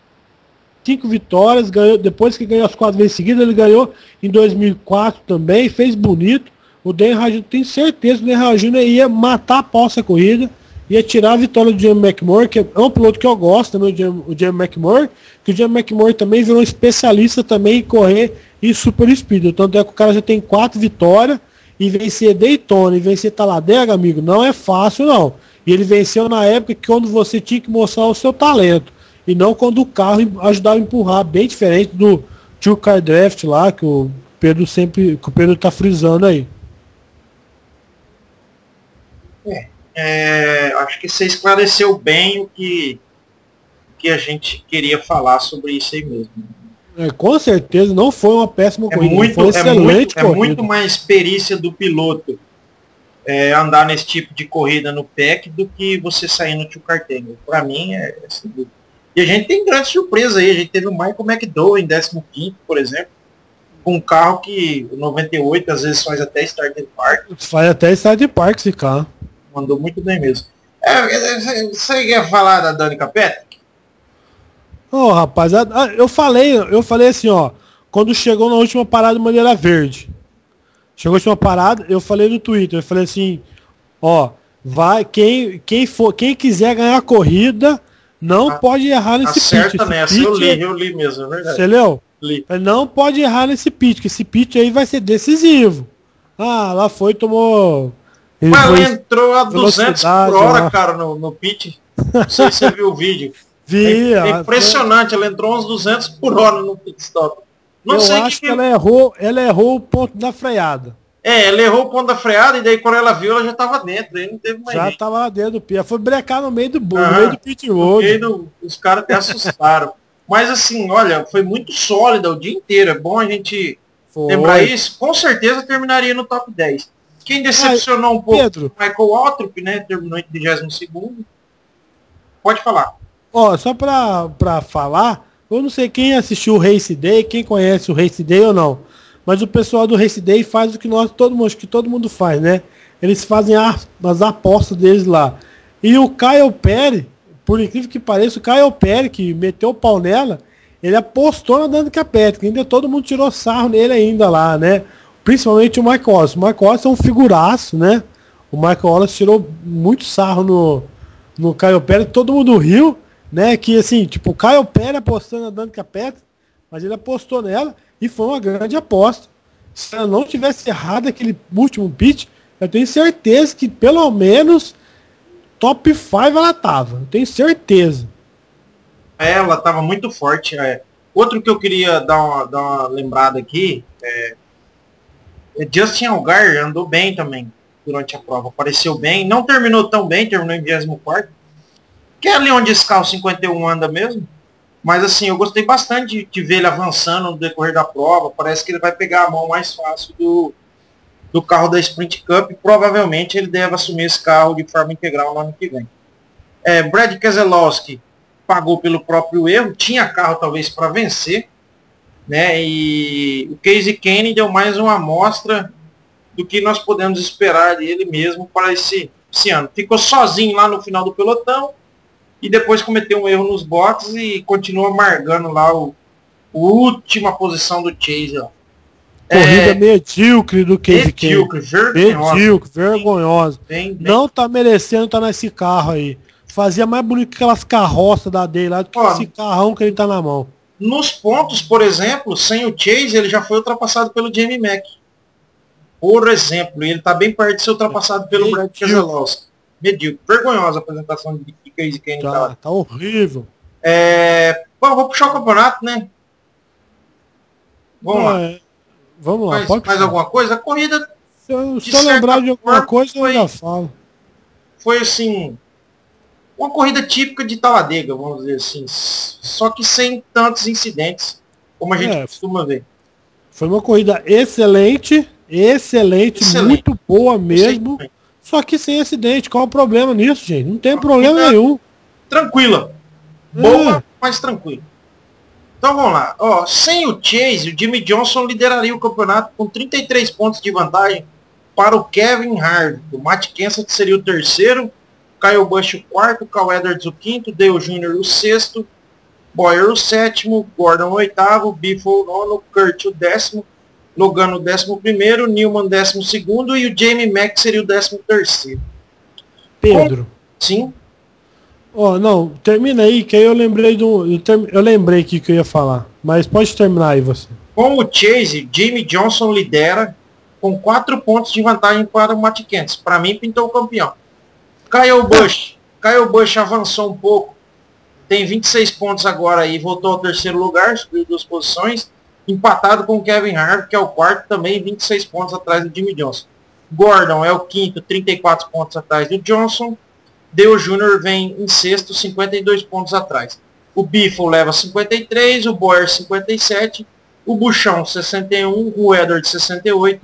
cinco vitórias, ganhou, depois que ganhou as quatro vezes seguidas, ele ganhou em dois mil e quatro também, fez bonito. O Dan Júnior, tenho certeza que o Dan Júnior ia matar a pau essa corrida, ia tirar a vitória do Jamie McMurray, que é um piloto que eu gosto também, o Jamie McMurray, que o Jamie McMurray também virou um especialista também em correr em super speed. Tanto é que o cara já tem quatro vitórias, e vencer Daytona e vencer Talladega, amigo, não é fácil não. E ele venceu na época que quando você tinha que mostrar o seu talento, e não quando o carro ajudava a empurrar, bem diferente do Two Car Draft lá, que o Pedro sempre, que o Pedro tá frisando aí. É. É, acho que você esclareceu bem o que, o que a gente queria falar sobre isso aí mesmo. É, com certeza não foi uma péssima é corrida, muito, foi uma excelente é muito, corrida. É muito mais perícia do piloto é, andar nesse tipo de corrida no P E C do que você sair no Tio Cartangle. Para mim é assim. E a gente tem grande surpresa aí. A gente teve o Michael McDowell em décimo quinto, por exemplo, com um carro que o noventa e oito às vezes faz até Starter Park. Faz até Starter Park esse carro. Mandou muito bem mesmo. É, você quer falar da Danica Patrick? Ô, oh, rapaz, eu falei, eu falei assim, ó, quando chegou na última parada de Bandeira Verde. Chegou a última parada, eu falei no Twitter, eu falei assim, ó, vai, quem, quem, for, quem quiser ganhar a corrida, não ah, pode errar nesse acerta pit. Nessa, pit eu li, é, eu li mesmo, é verdade. Você leu? Li. Não pode errar nesse pit, que esse pit aí vai ser decisivo. Ah, lá foi, tomou... Mas ela entrou a duzentos por hora, lá. cara, no, no pit. Não sei se você viu o vídeo. Vi, é, é impressionante, ela entrou uns duzentos por hora no pit stop. Não eu sei acho que, que ela errou, ela errou o ponto da freada. É, ela errou o ponto da freada e daí quando ela viu, ela já tava dentro, aí não teve mais. Já gente. tava lá dentro do pit. Ela foi brecar no meio do no meio do pit road. Do, os caras até assustaram. Mas assim, olha, foi muito sólida o dia inteiro. É bom a gente foi. lembrar isso. Com certeza terminaria no top dez. Quem decepcionou Ai, um pouco Pedro. Michael Waltrip, né? Terminou em trigésimo segundo. Pode falar. Ó, só pra, pra falar, eu não sei quem assistiu o Race Day, quem conhece o Race Day ou não. Mas o pessoal do Race Day faz o que nós, todo mundo, acho que todo mundo faz, né? Eles fazem as, as apostas deles lá. E o Kyle Perry, por incrível que pareça, o Kyle Perry, que meteu o pau nela, ele apostou na Danica Patrick. Ainda todo mundo tirou sarro nele ainda lá, né? Principalmente o Mike Wallace. O Mike Wallace é um figuraço, né? O Mike Wallace tirou muito sarro no, no Kyle Perry. Todo mundo riu, né? Que assim, tipo, o Kyle Perry apostando na Danica Patrick, mas ele apostou nela e foi uma grande aposta. Se ela não tivesse errado aquele último pitch, eu tenho certeza que pelo menos top cinco ela tava. Eu tenho certeza. Ela tava muito forte. É. Outro que eu queria dar uma, dar uma lembrada aqui é Justin Allgaier andou bem também durante a prova, apareceu bem, não terminou tão bem, terminou em vigésimo quarto, que é ali onde esse carro cinquenta e um anda mesmo, mas assim, eu gostei bastante de, de ver ele avançando no decorrer da prova, parece que ele vai pegar a mão mais fácil do, do carro da Sprint Cup, e provavelmente ele deve assumir esse carro de forma integral no ano que vem. É, Brad Keselowski pagou pelo próprio erro, tinha carro talvez para vencer, né? E o Casey Kenny deu mais uma amostra do que nós podemos esperar dele mesmo para esse, esse ano. Ficou sozinho lá no final do pelotão e depois cometeu um erro nos boxes e continua amargando lá o, o última posição do Chase. Ó. Corrida é, medíocre do Casey Kenny. Medíocre, vergonhosa. Medíocre, vergonhosa. Bem, bem. Não tá merecendo estar tá nesse carro aí. Fazia mais bonito que aquelas carroças da dele lá do que ó, esse carrão que ele tá na mão. Nos pontos, por exemplo, sem o Chase, ele já foi ultrapassado pelo Jamie Mack. Por exemplo, ele está bem perto de ser ultrapassado pelo Brad Keselowski. Medíocre. Vergonhosa a apresentação de Casey Kenny. Tá, tá horrível. É... Bom, vou puxar o campeonato, né? Vamos ah, lá. É. Vamos lá. Mais, pode mais alguma coisa? A corrida... Se eu só lembrar de alguma coisa, foi, eu já falo. Foi assim... Uma corrida típica de Talladega, vamos dizer assim. Só que sem tantos incidentes, como a gente é, costuma ver. Foi uma corrida excelente, excelente, excelente. muito boa mesmo. Só que sem acidente. Qual é o problema nisso, gente? Não tem uma problema nenhum. Tranquila. Boa, é. mas tranquila. Então vamos lá. Ó, sem o Chase, o Jimmy Johnson lideraria o campeonato com trinta e três pontos de vantagem para o Kevin Harvick. O Matt Kenseth seria o terceiro. Kyle Busch o quarto, Cal Edwards o quinto, Dale Júnior o sexto, Bowyer o sétimo, Gordon o oitavo, Biffle o nono, Kurt o décimo, Logano o décimo primeiro, Newman décimo segundo e o Jamie Mack seria o décimo terceiro. Pedro. Sim. Ó, oh, não, termina aí, que aí eu lembrei do. Eu, term, eu lembrei aqui que eu ia falar. Mas pode terminar aí você. Com o Chase, Jimmy Johnson lidera com quatro pontos de vantagem para o Matt Kenseth. Para mim, pintou o campeão. Kyle Busch. Kyle Busch avançou um pouco. Tem vinte e seis pontos agora e voltou ao terceiro lugar, subiu duas posições. Empatado com o Kevin Harvick, que é o quarto, também vinte e seis pontos atrás do Jimmy Johnson. Gordon é o quinto, trinta e quatro pontos atrás do Johnson. Dale Júnior vem em sexto, cinquenta e dois pontos atrás. O Biffle leva cinquenta e três, o Bowyer cinquenta e sete, o Buchão sessenta e um, o Edwards sessenta e oito,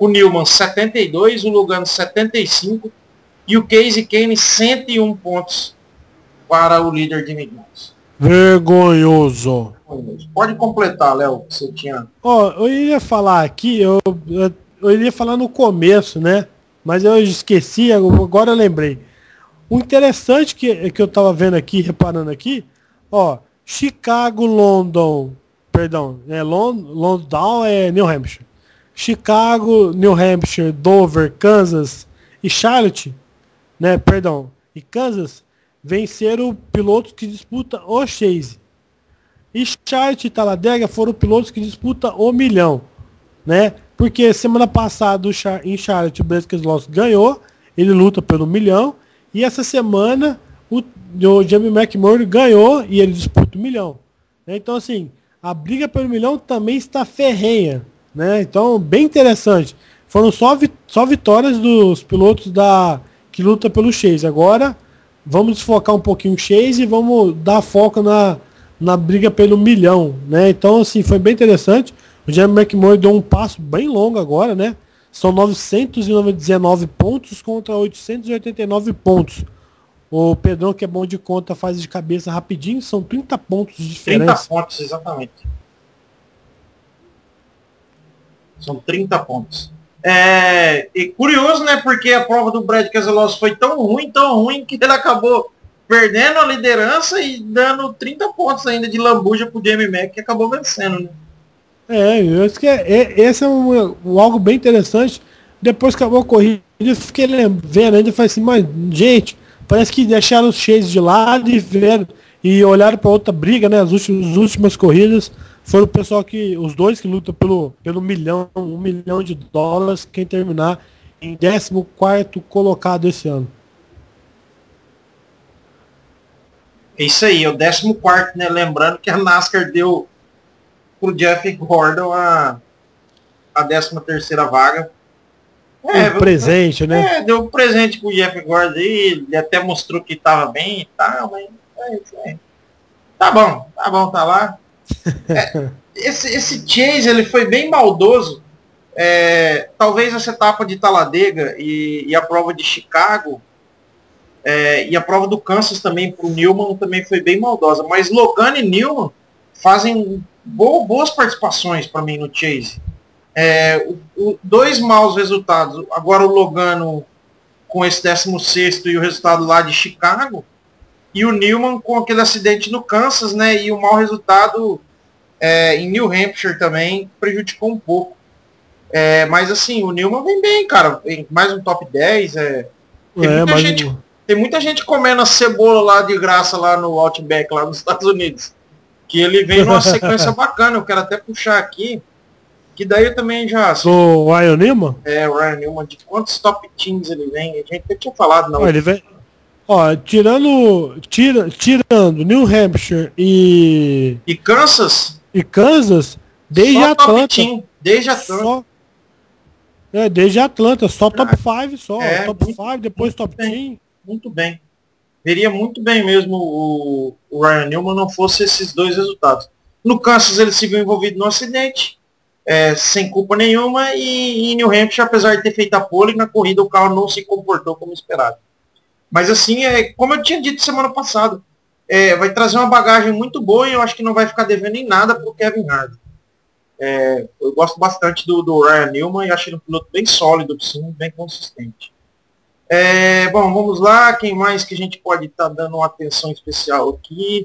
o Newman setenta e dois, o Logano setenta e cinco e o Casey Kane cento e um pontos para o líder de Jones. Vergonhoso. Pode completar, Léo, que você tinha. Ó, oh, eu ia falar aqui, eu, eu, eu iria falar no começo, né? Mas eu esqueci, agora eu lembrei. O interessante que, que eu tava vendo aqui, reparando aqui, ó, Chicago, London, perdão, é London, London é New Hampshire. Chicago, New Hampshire, Dover, Kansas e Charlotte, né, perdão, e Kansas venceram pilotos que disputam o Chase. E Charlotte e Talladega foram pilotos que disputam o milhão, né? Porque semana passada em Charlotte o Brad Keselowski ganhou, ele luta pelo milhão, e essa semana o, o Jamie McMurray ganhou e ele disputa o milhão. Então assim, a briga pelo milhão também está ferrenha, né? Então bem interessante. Foram só, vi, só vitórias dos pilotos da, que lutam pelo Chase. Agora vamos desfocar um pouquinho o Chase e vamos dar foco na, na briga pelo milhão, né? Então assim, foi bem interessante. O Jamie McMurray deu um passo bem longo agora, né? São novecentos e dezenove pontos contra oitocentos e oitenta e nove pontos. O Pedrão, que é bom de conta, faz de cabeça rapidinho, são trinta pontos de diferença. trinta pontos, exatamente. São trinta pontos. É, e curioso, né? Porque a prova do Brad Keselowski foi tão ruim, tão ruim, que ele acabou perdendo a liderança e dando trinta pontos ainda de lambuja pro Jamie Mack, que acabou vencendo, né? É, eu acho que é, é, esse é um, um, algo bem interessante. Depois que acabou a corrida, eu fiquei vendo ainda, falei assim, mas gente, parece que deixaram os Chase de lado e, ver, e olharam para outra briga, né? As últimas, as últimas corridas foram o pessoal que, os dois que lutam pelo, pelo milhão, um milhão de dólares, quem terminar em décimo quarto colocado esse ano. É isso aí, é o décimo quarto, né? Lembrando que a NASCAR deu pro Jeff Gordon a, a décima terceira vaga. É, um presente, né? É, deu um presente pro Jeff Gordon aí, ele até mostrou que tava bem e tal, mas é isso aí. Tá bom, tá bom, tá lá. É, esse, esse Chase, ele foi bem maldoso. É, talvez essa etapa de Talladega e, e a prova de Chicago é, e a prova do Kansas também pro Newman também foi bem maldosa, mas Logano e Newman fazem boas participações para mim no Chase. É, o, o, dois maus resultados. Agora o Logano com esse décimo sexto e o resultado lá de Chicago. E o Newman com aquele acidente no Kansas, né? E o mau resultado é, em New Hampshire também prejudicou um pouco. É, mas assim, o Newman vem bem, cara. Vem mais um top dez. É, tem, é, muita gente, um... tem muita gente comendo a cebola lá de graça lá no Outback, lá nos Estados Unidos. Que ele vem numa sequência bacana, eu quero até puxar aqui, que daí eu também já... O Ryan Newman? É, o Ryan Newman, de quantos top teams ele vem? A gente até tinha falado, não. Ó, ele vem... Ó, tirando, tira, tirando New Hampshire e... E Kansas? E Kansas, desde só Atlanta. Top team, desde Atlanta. Só, é, desde Atlanta, só top cinco, só. É, top cinco, depois top team. Muito bem. Veria muito bem mesmo o, o Ryan Newman não fosse esses dois resultados. No Kansas ele se viu envolvido no acidente, é, sem culpa nenhuma, e, e em New Hampshire, apesar de ter feito a pole, na corrida o carro não se comportou como esperado. Mas assim, é, como eu tinha dito semana passada, é, vai trazer uma bagagem muito boa e eu acho que não vai ficar devendo em nada para o Kevin Harvick. É, eu gosto bastante do, do Ryan Newman e acho ele um piloto bem sólido, sim, bem consistente. É, bom, vamos lá, quem mais que a gente pode estar tá dando uma atenção especial aqui?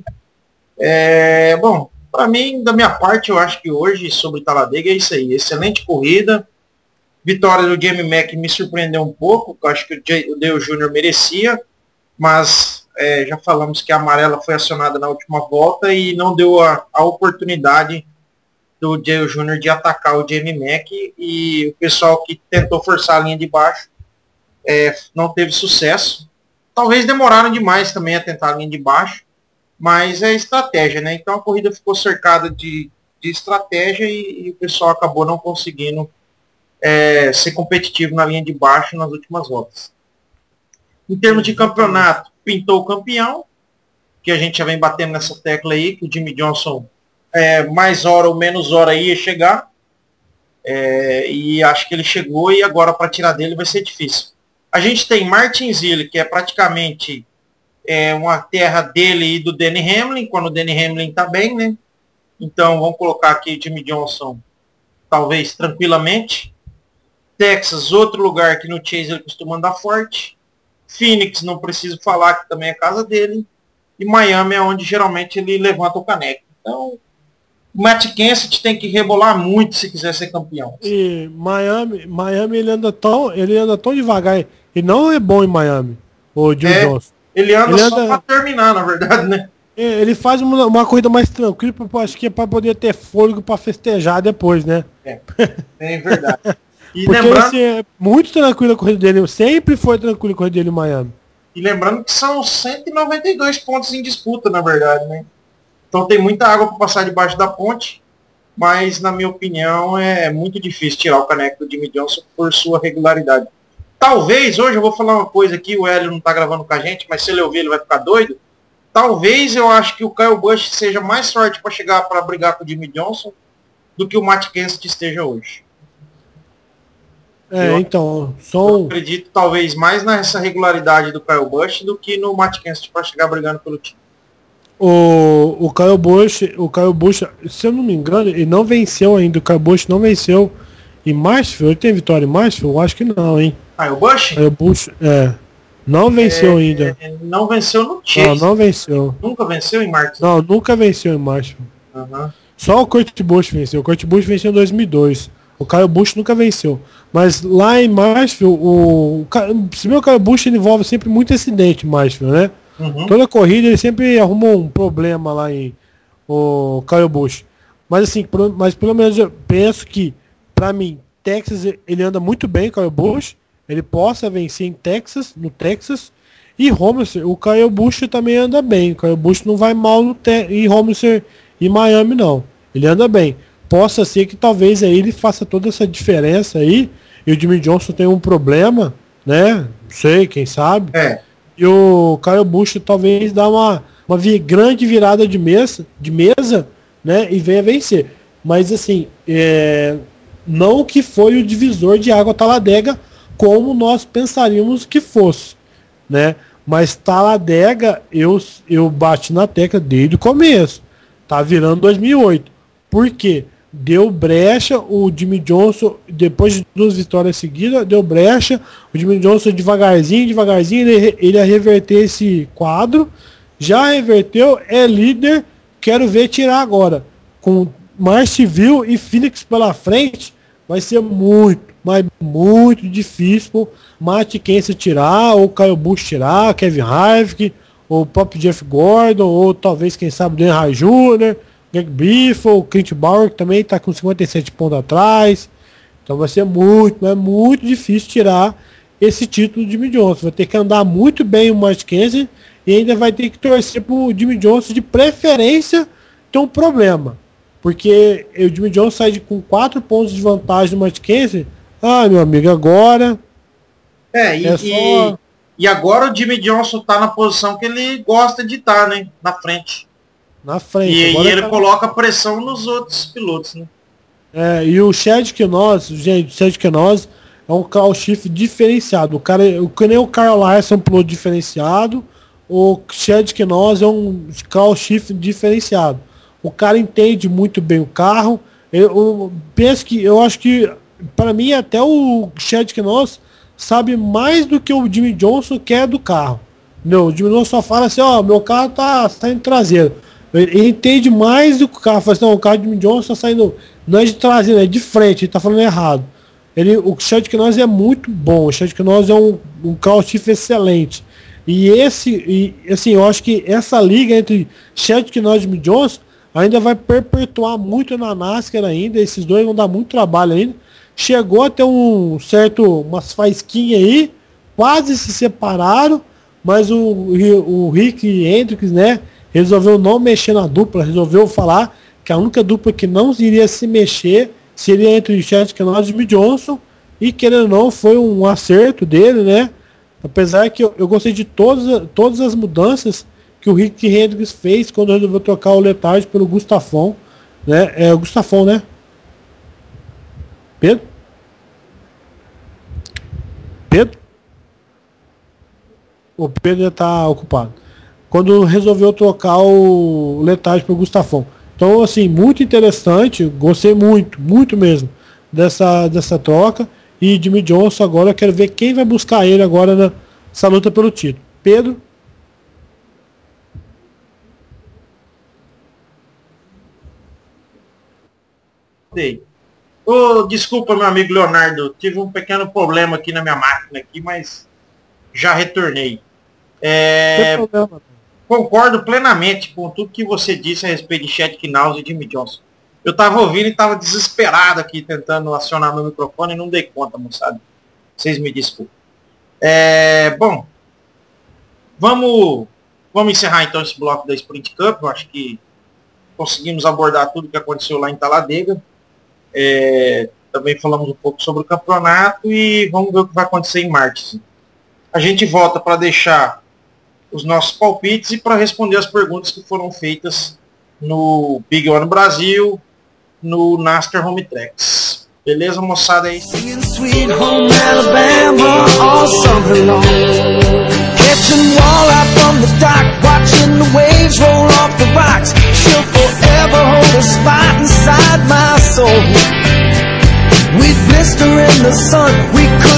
É, bom, para mim, da minha parte, eu acho que hoje, sobre Talladega, é isso aí. Excelente corrida. Vitória do Jamie Mack me surpreendeu um pouco, eu acho que o Dale Júnior merecia, mas é, já falamos que a amarela foi acionada na última volta e não deu a, a oportunidade do Dale Júnior de atacar o Jamie Mack, e o pessoal que tentou forçar a linha de baixo É, não teve sucesso. Talvez demoraram demais também a tentar a linha de baixo, mas é estratégia, né? Então a corrida ficou cercada de, de estratégia e, e o pessoal acabou não conseguindo é, ser competitivo na linha de baixo nas últimas voltas. Em termos de campeonato, pintou o campeão, que a gente já vem batendo nessa tecla aí, que o Jimmy Johnson é, mais hora ou menos hora ia chegar. É, e acho que ele chegou e agora para tirar dele vai ser difícil. A gente tem Martinsville, que é praticamente é, uma terra dele e do Denny Hamlin, quando o Denny Hamlin está bem, né? Então vamos colocar aqui Jimmy Johnson, talvez tranquilamente. Texas, outro lugar que no Chase ele costuma andar forte. Phoenix, não preciso falar, que também é casa dele. E Miami é onde geralmente ele levanta o caneco. Então, o Matt Kenseth tem que rebolar muito se quiser ser campeão. E Miami, Miami ele anda tão, ele anda tão devagar. E não é bom em Miami, o Jimmy é, Johnson. Ele anda ele só anda... para terminar, na verdade, né? Ele faz uma, uma corrida mais tranquila, acho que é para poder ter fôlego para festejar depois, né? É, é verdade. E porque lembrando... assim, é muito tranquila a corrida dele, sempre foi tranquila a corrida dele em Miami. E lembrando que são cento e noventa e dois pontos em disputa, na verdade, né? Então tem muita água para passar debaixo da ponte, mas na minha opinião é muito difícil tirar o caneco do Jimmy Johnson por sua regularidade. Talvez, hoje eu vou falar uma coisa aqui, o Hélio não está gravando com a gente, mas se ele ouvir ele vai ficar doido. Talvez eu acho que o Kyle Busch seja mais forte para chegar para brigar com o Jimmy Johnson do que o Matt Kenseth esteja hoje. É, eu, então, sou... eu acredito talvez mais nessa regularidade do Kyle Busch do que no Matt Kenseth para chegar brigando pelo time. O, o Kyle Busch, o Kyle Busch, se eu não me engano, ele não venceu ainda. O Kyle Busch não venceu em Marshall. Ele tem vitória em Marshall? Eu acho que não, hein? Kyle Busch? Kyle Busch, é. Não venceu é, ainda. É, não venceu no Chase. Não, não venceu. Nunca venceu em Marshall? Não, nunca venceu em Marshall. Uhum. Só o Kurt Busch venceu. O Kurt Busch venceu em dois mil e dois. O Kyle Busch nunca venceu. Mas lá em Marshall, o, o, se meu Kyle Busch ele envolve sempre muito acidente em Marshall, né? Uhum. Toda corrida ele sempre arrumou um problema lá em o Kyle Busch. Mas assim, mas pelo menos eu penso que, pra mim, Texas ele anda muito bem, o Kyle Busch. Ele possa vencer em Texas, no Texas. E Homestead, o Kyle Busch também anda bem. O Kyle Busch não vai mal no te- em Homestead e Miami, não. Ele anda bem. Possa ser que talvez aí ele faça toda essa diferença aí. E o Jimmy Johnson tem um problema, né? Não sei, quem sabe. É. E o Kyle Busch talvez dá uma, uma vi- grande virada de mesa, de mesa, né? E venha vencer. Mas assim, é, não que foi o divisor de água Talladega como nós pensaríamos que fosse, né? Mas Talladega eu, eu bati na tecla desde o começo. Tá virando dois mil e oito. Por quê? Deu brecha, o Jimmy Johnson, depois de duas vitórias seguidas, deu brecha, o Jimmy Johnson devagarzinho, devagarzinho, ele, ele ia reverter esse quadro, já reverteu, é líder, quero ver tirar agora. Com Marshall e Phoenix pela frente, vai ser muito, mas muito difícil pro Matt Kenseth tirar, ou Kyle Busch tirar, Kevin Harvick, ou o próprio Jeff Gordon, ou talvez, quem sabe, Dan Hardy Júnior, Greg Biffle, Clint Bauer, que também está com cinquenta e sete pontos atrás. Então vai ser muito, mas muito difícil tirar esse título de Jimmy Johnson. Vai ter que andar muito bem o Matt Kenseth e ainda vai ter que torcer para o Jimmy Johnson, de preferência, ter um problema. Porque o Jimmy Johnson sai de, com quatro pontos de vantagem do Matt Kenseth. Ah, meu amigo, agora... É, e, é só... e, e agora o Jimmy Johnson está na posição que ele gosta de estar, né? Na frente. Na frente. E, e ele tá... coloca pressão nos outros pilotos, né? É, e o Chad Knossi, gente, o Chad Knossi é um call shift diferenciado. O cara, o que nem o Kyle Larson é um piloto diferenciado, o Chad Knossi é um call shift diferenciado. O cara entende muito bem o carro. Eu, eu penso que, eu acho que, para mim, até o Chad Knossi sabe mais do que o Jimmy Johnson quer do carro. Não, o Jimmy Johnson só fala assim, ó, meu carro tá saindo traseiro. Ele entende mais do que o carro. Fala assim, não, o carro do Jimmy Johnson tá saindo, não é de traseiro, é de frente, ele tá falando errado. Ele, o Chad Knossi é muito bom, o Chad Knossi é um, um carro shift excelente. E esse, e, assim, eu acho que essa liga entre Chad Knossi e Jimmy Johnson ainda vai perpetuar muito na NASCAR ainda, esses dois vão dar muito trabalho ainda. Chegou a ter um certo, umas faisquinhas aí, quase se separaram, mas o, o Rick Hendricks, né, resolveu não mexer na dupla, resolveu falar que a única dupla que não iria se mexer seria entre o Chad Knossi e Jimmy Johnson, e querendo ou não, foi um acerto dele, né, apesar que eu, eu gostei de todas, todas as mudanças que o Rick Hendricks fez quando resolveu trocar o Letard pelo Gustafson, né, é o Gustafson, né? Pedro? Pedro? O Pedro já está ocupado. Quando resolveu trocar o Letade para o Gustafão. Então, assim, muito interessante. Gostei muito, muito mesmo dessa, dessa troca. E Jimmy Johnson agora, eu quero ver quem vai buscar ele agora nessa luta pelo título. Pedro? Oh, desculpa, meu amigo Leonardo. Tive um pequeno problema aqui na minha máquina, aqui, mas já retornei. É, concordo plenamente com tudo que você disse a respeito de Chad Knaus e Jimmy Johnson. Eu estava ouvindo e estava desesperado aqui, tentando acionar meu microfone e não dei conta, moçada. Vocês me desculpem. É, bom, vamos, vamos encerrar então esse bloco da Sprint Cup. Eu acho que conseguimos abordar tudo que aconteceu lá em Talladega. É, também falamos um pouco sobre o campeonato e vamos ver o que vai acontecer em Martins. A gente volta para deixar os nossos palpites e para responder as perguntas que foram feitas no Big One Brasil, no NASCAR Home Tracks. Beleza, moçada aí? Sweet home Alabama, all summer long. Catching walleye from the dock, watching the waves roll off the rocks. She'll forever hold a spot inside my soul. We'd blister in the sun, we could